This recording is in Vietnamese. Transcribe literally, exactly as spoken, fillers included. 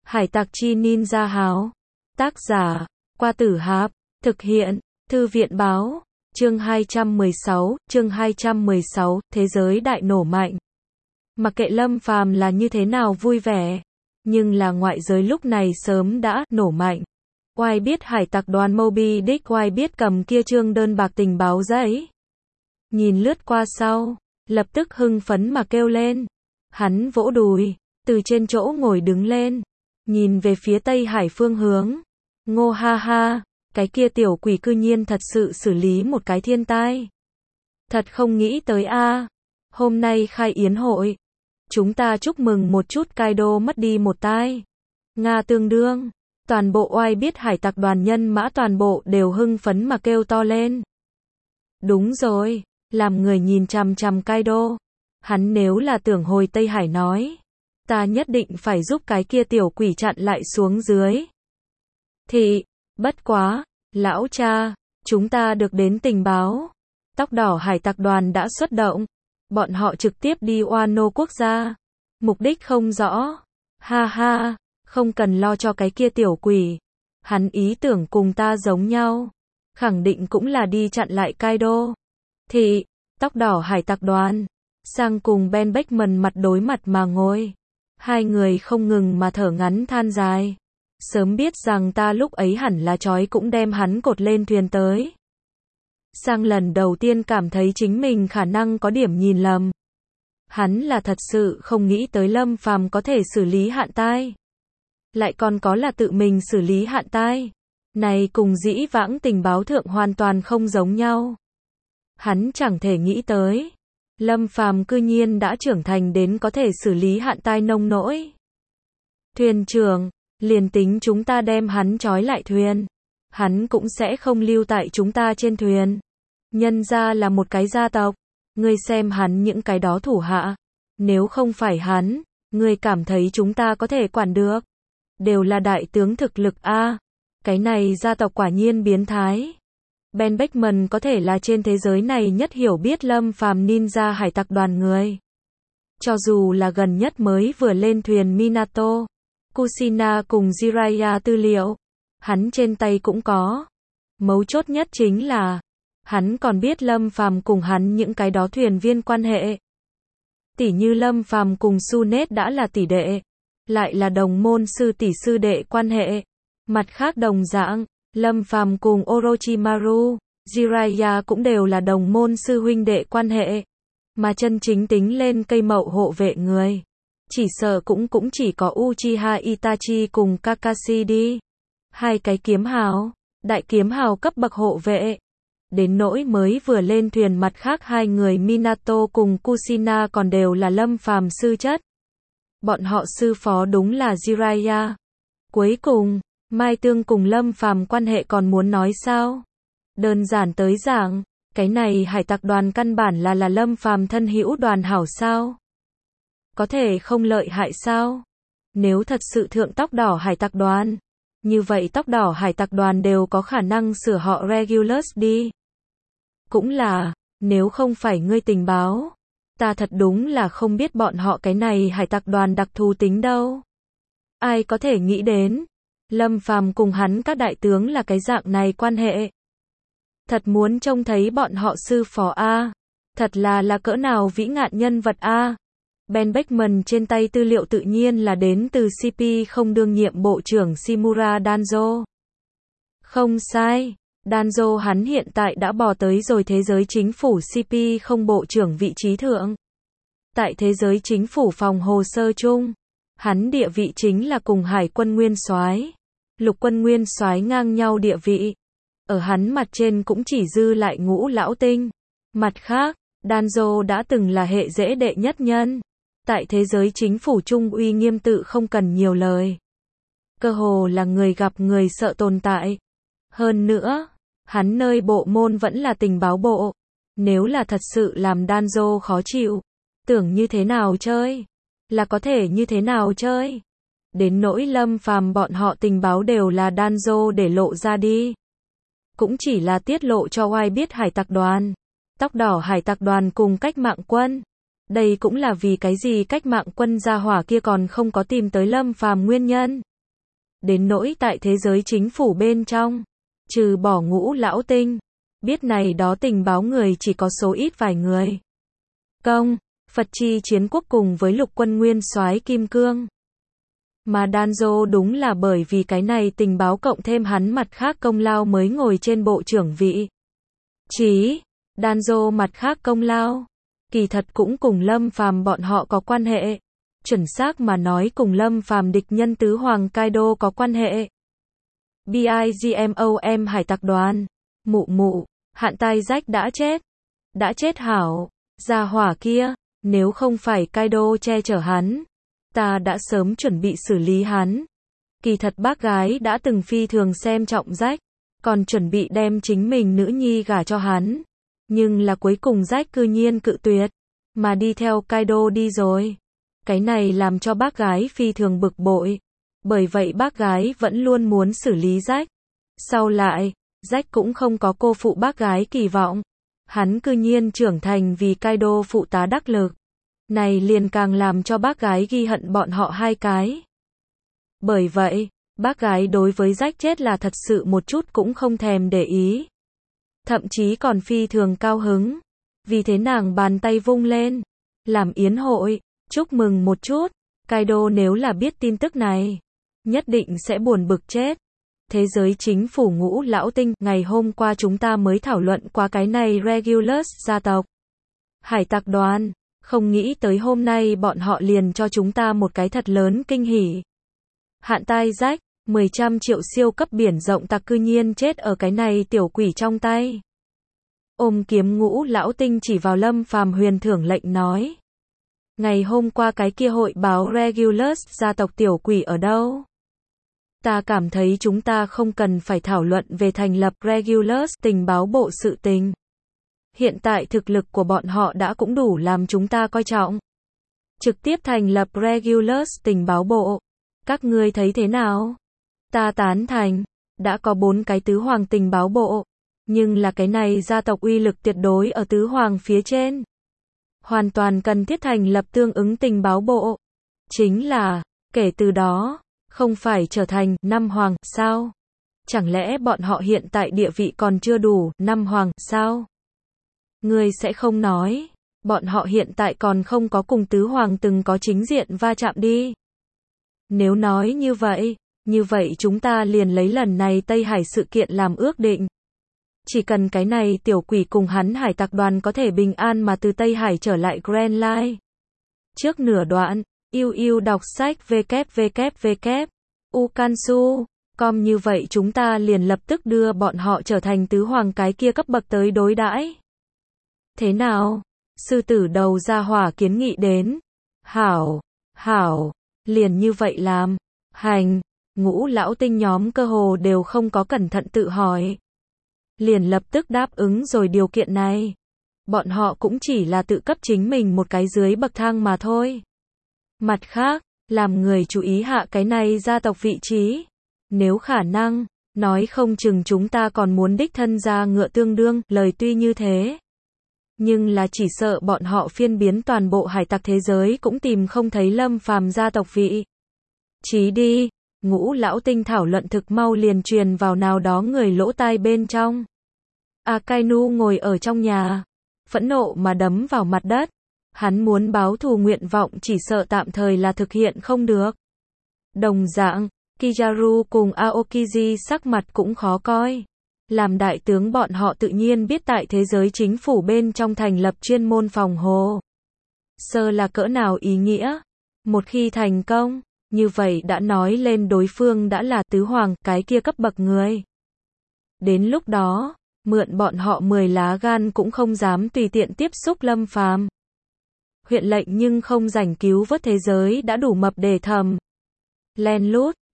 Hải tặc chi ninja háo. Tác giả, Qua Tử Hạp. Thực hiện, Thư viện báo. Chương hai trăm mười sáu, chương hai trăm mười sáu, thế giới đại nổ mạnh. Mặc kệ Lâm Phàm là như thế nào vui vẻ, nhưng là ngoại giới lúc này sớm đã nổ mạnh. Oai biết hải tặc đoàn Moby Dick, oai biết cầm kia trương đơn bạc tình báo giấy. Nhìn lướt qua sau, lập tức hưng phấn mà kêu lên. Hắn vỗ đùi, từ trên chỗ ngồi đứng lên, nhìn về phía Tây Hải phương hướng. Ngô ha ha, cái kia tiểu quỷ cư nhiên thật sự xử lý một cái thiên tai. Thật không nghĩ tới a. Hôm nay khai yến hội, chúng ta chúc mừng một chút Kaido mất đi một tai. Nga tương đương, toàn bộ oai biết hải tặc đoàn nhân mã toàn bộ đều hưng phấn mà kêu to lên. Đúng rồi, làm người nhìn chằm chằm Kaido. Hắn nếu là tưởng hồi Tây Hải nói, ta nhất định phải giúp cái kia tiểu quỷ chặn lại xuống dưới. Thì, bất quá, lão cha, chúng ta được đến tình báo. Tóc đỏ hải tặc đoàn đã xuất động. Bọn họ trực tiếp đi Wano quốc gia. Mục đích không rõ. Ha ha, không cần lo cho cái kia tiểu quỷ. Hắn ý tưởng cùng ta giống nhau. Khẳng định cũng là đi chặn lại Kaido. Thì, tóc đỏ hải tặc đoàn, sang cùng Ben Beckman mặt đối mặt mà ngồi. Hai người không ngừng mà thở ngắn than dài. Sớm biết rằng ta lúc ấy hẳn là trói cũng đem hắn cột lên thuyền tới. Sang lần đầu tiên cảm thấy chính mình khả năng có điểm nhìn lầm. Hắn là thật sự không nghĩ tới Lâm Phàm có thể xử lý hạn tai. Lại còn có là tự mình xử lý hạn tai. Này cùng dĩ vãng tình báo thượng hoàn toàn không giống nhau. Hắn chẳng thể nghĩ tới. Lâm Phàm cư nhiên đã trưởng thành đến có thể xử lý hạn tai nông nỗi. Thuyền trưởng, liền tính chúng ta đem hắn trói lại thuyền, hắn cũng sẽ không lưu tại chúng ta trên thuyền. Nhân ra là một cái gia tộc, ngươi xem hắn những cái đó thủ hạ, nếu không phải hắn, ngươi cảm thấy chúng ta có thể quản được. Đều là đại tướng thực lực a. Cái này gia tộc quả nhiên biến thái. Ben Beckman có thể là trên thế giới này nhất hiểu biết Lâm Phàm ninja hải tặc đoàn người. Cho dù là gần nhất mới vừa lên thuyền Minato, Kushina cùng Jiraiya tư liệu, hắn trên tay cũng có. Mấu chốt nhất chính là, hắn còn biết Lâm Phàm cùng hắn những cái đó thuyền viên quan hệ. Tỷ như Lâm Phàm cùng Sunet đã là tỷ đệ, lại là đồng môn sư tỷ sư đệ quan hệ. Mặt khác đồng dạng, Lâm Phàm cùng Orochimaru, Jiraiya cũng đều là đồng môn sư huynh đệ quan hệ. Mà chân chính tính lên cây mậu hộ vệ người, chỉ sợ cũng cũng chỉ có Uchiha Itachi cùng Kakashi đi. Hai cái kiếm hào, đại kiếm hào cấp bậc hộ vệ. Đến nỗi mới vừa lên thuyền mặt khác hai người Minato cùng Kushina còn đều là Lâm Phàm sư chất. Bọn họ sư phó đúng là Jiraiya. Cuối cùng, Mai Tương cùng Lâm Phàm quan hệ còn muốn nói sao? Đơn giản tới giảng, cái này hải tặc đoàn căn bản là là Lâm Phàm thân hữu đoàn hảo sao? Có thể không lợi hại sao? Nếu thật sự thượng tóc đỏ hải tặc đoàn, như vậy tóc đỏ hải tặc đoàn đều có khả năng sửa họ Regulus đi. Cũng là, nếu không phải ngươi tình báo, ta thật đúng là không biết bọn họ cái này hải tặc đoàn đặc thù tính đâu. Ai có thể nghĩ đến, Lâm Phàm cùng hắn các đại tướng là cái dạng này quan hệ. Thật muốn trông thấy bọn họ sư phó a, thật là là cỡ nào vĩ ngạn nhân vật a. Ben Beckman trên tay tư liệu tự nhiên là đến từ xê pê không đương nhiệm bộ trưởng Shimura Danzo. Không sai, Danzo hắn hiện tại đã bò tới rồi thế giới chính phủ xê pê không bộ trưởng vị trí thượng. Tại thế giới chính phủ phòng hồ sơ chung, hắn địa vị chính là cùng hải quân nguyên soái, lục quân nguyên soái ngang nhau địa vị. Ở hắn mặt trên cũng chỉ dư lại ngũ lão tinh. Mặt khác, Danzo đã từng là hệ dễ đệ nhất nhân. Tại thế giới chính phủ trung uy nghiêm tự không cần nhiều lời. Cơ hồ là người gặp người sợ tồn tại. Hơn nữa, hắn nơi bộ môn vẫn là tình báo bộ. Nếu là thật sự làm Danzo khó chịu, tưởng như thế nào chơi, là có thể như thế nào chơi. Đến nỗi Lâm Phàm bọn họ tình báo đều là Danzo để lộ ra đi. Cũng chỉ là tiết lộ cho oai biết hải tặc đoàn, tóc đỏ hải tặc đoàn cùng cách mạng quân. Đây cũng là vì cái gì cách mạng quân gia hỏa kia còn không có tìm tới Lâm Phàm nguyên nhân. Đến nỗi tại thế giới chính phủ bên trong, trừ bỏ Ngũ Lão Tinh, biết này đó tình báo người chỉ có số ít vài người. Công, Phật Chi Chiến Quốc cùng với lục quân nguyên soái Kim Cương. Mà Danzo đúng là bởi vì cái này tình báo cộng thêm hắn mặt khác công lao mới ngồi trên bộ trưởng vị. Chí, Danzo mặt khác công lao, kỳ thật cũng cùng Lâm Phàm bọn họ có quan hệ. Chuẩn xác mà nói cùng Lâm Phàm địch nhân tứ hoàng Kaido có quan hệ. Bigmom Hải Tặc Đoàn, mụ mụ, Hạn Tai Rách đã chết. Đã chết hảo, gia hỏa kia, nếu không phải Kaido che chở hắn, ta đã sớm chuẩn bị xử lý hắn. Kỳ thật bác gái đã từng phi thường xem trọng Rách, còn chuẩn bị đem chính mình nữ nhi gả cho hắn. Nhưng là cuối cùng Rách cư nhiên cự tuyệt, mà đi theo Kaido đi rồi. Cái này làm cho bác gái phi thường bực bội. Bởi vậy bác gái vẫn luôn muốn xử lý Rách. Sau lại, Rách cũng không có cô phụ bác gái kỳ vọng. Hắn cư nhiên trưởng thành vì Kaido phụ tá đắc lực. Này liền càng làm cho bác gái ghi hận bọn họ hai cái. Bởi vậy, bác gái đối với Rách chết là thật sự một chút cũng không thèm để ý. Thậm chí còn phi thường cao hứng. Vì thế nàng bàn tay vung lên, làm yến hội, chúc mừng một chút. Kaido nếu là biết tin tức này, nhất định sẽ buồn bực chết. Thế giới chính phủ Ngũ Lão Tinh, ngày hôm qua chúng ta mới thảo luận qua cái này Regulus gia tộc. Hải Tặc Đoàn, không nghĩ tới hôm nay bọn họ liền cho chúng ta một cái thật lớn kinh hỉ. Hạn Tai Rách, mười trăm triệu siêu cấp biển rộng tặc cư nhiên chết ở cái này tiểu quỷ trong tay. Ôm kiếm Ngũ Lão Tinh chỉ vào Lâm Phàm huyền thưởng lệnh nói. Ngày hôm qua cái kia hội báo Regulus gia tộc tiểu quỷ ở đâu? Ta cảm thấy chúng ta không cần phải thảo luận về thành lập Regulus tình báo bộ sự tình. Hiện tại thực lực của bọn họ đã cũng đủ làm chúng ta coi trọng. Trực tiếp thành lập Regulus tình báo bộ. Các ngươi thấy thế nào? Ta tán thành. Đã có bốn cái tứ hoàng tình báo bộ. Nhưng là cái này gia tộc uy lực tuyệt đối ở tứ hoàng phía trên. Hoàn toàn cần thiết thành lập tương ứng tình báo bộ. Chính là, kể từ đó, không phải trở thành năm hoàng, sao? Chẳng lẽ bọn họ hiện tại địa vị còn chưa đủ, năm hoàng, sao? Ngươi sẽ không nói, bọn họ hiện tại còn không có cùng tứ hoàng từng có chính diện va chạm đi. Nếu nói như vậy, như vậy chúng ta liền lấy lần này Tây Hải sự kiện làm ước định. Chỉ cần cái này tiểu quỷ cùng hắn hải tặc đoàn có thể bình an mà từ Tây Hải trở lại Grand Line. Trước nửa đoạn, yêu yêu đọc sách www. Ukansu, com như vậy chúng ta liền lập tức đưa bọn họ trở thành tứ hoàng cái kia cấp bậc tới đối đãi. Thế nào? Sư tử đầu ra hỏa kiến nghị đến. Hảo, hảo, liền như vậy làm. Hành, Ngũ Lão Tinh nhóm cơ hồ đều không có cẩn thận tự hỏi. Liền lập tức đáp ứng rồi điều kiện này. Bọn họ cũng chỉ là tự cấp chính mình một cái dưới bậc thang mà thôi. Mặt khác, làm người chú ý hạ cái này gia tộc vị trí. Nếu khả năng, nói không chừng chúng ta còn muốn đích thân ra ngựa tương đương, lời tuy như thế. Nhưng là chỉ sợ bọn họ phiên biến toàn bộ hải tặc thế giới cũng tìm không thấy Lâm Phàm gia tộc vị. Chí đi, Ngũ Lão Tinh thảo luận thực mau liền truyền vào nào đó người lỗ tai bên trong. Akainu ngồi ở trong nhà, phẫn nộ mà đấm vào mặt đất. Hắn muốn báo thù nguyện vọng chỉ sợ tạm thời là thực hiện không được. Đồng dạng, Kizaru cùng Aokiji sắc mặt cũng khó coi. Làm đại tướng bọn họ tự nhiên biết tại thế giới chính phủ bên trong thành lập chuyên môn phòng hồ sơ là cỡ nào ý nghĩa. Một khi thành công, như vậy đã nói lên đối phương đã là tứ hoàng, cái kia cấp bậc người. Đến lúc đó, mượn bọn họ mười lá gan cũng không dám tùy tiện tiếp xúc Lâm Phàm. Huyện lệnh nhưng không rảnh cứu vớt thế giới đã đủ mập để thầm. Len lút,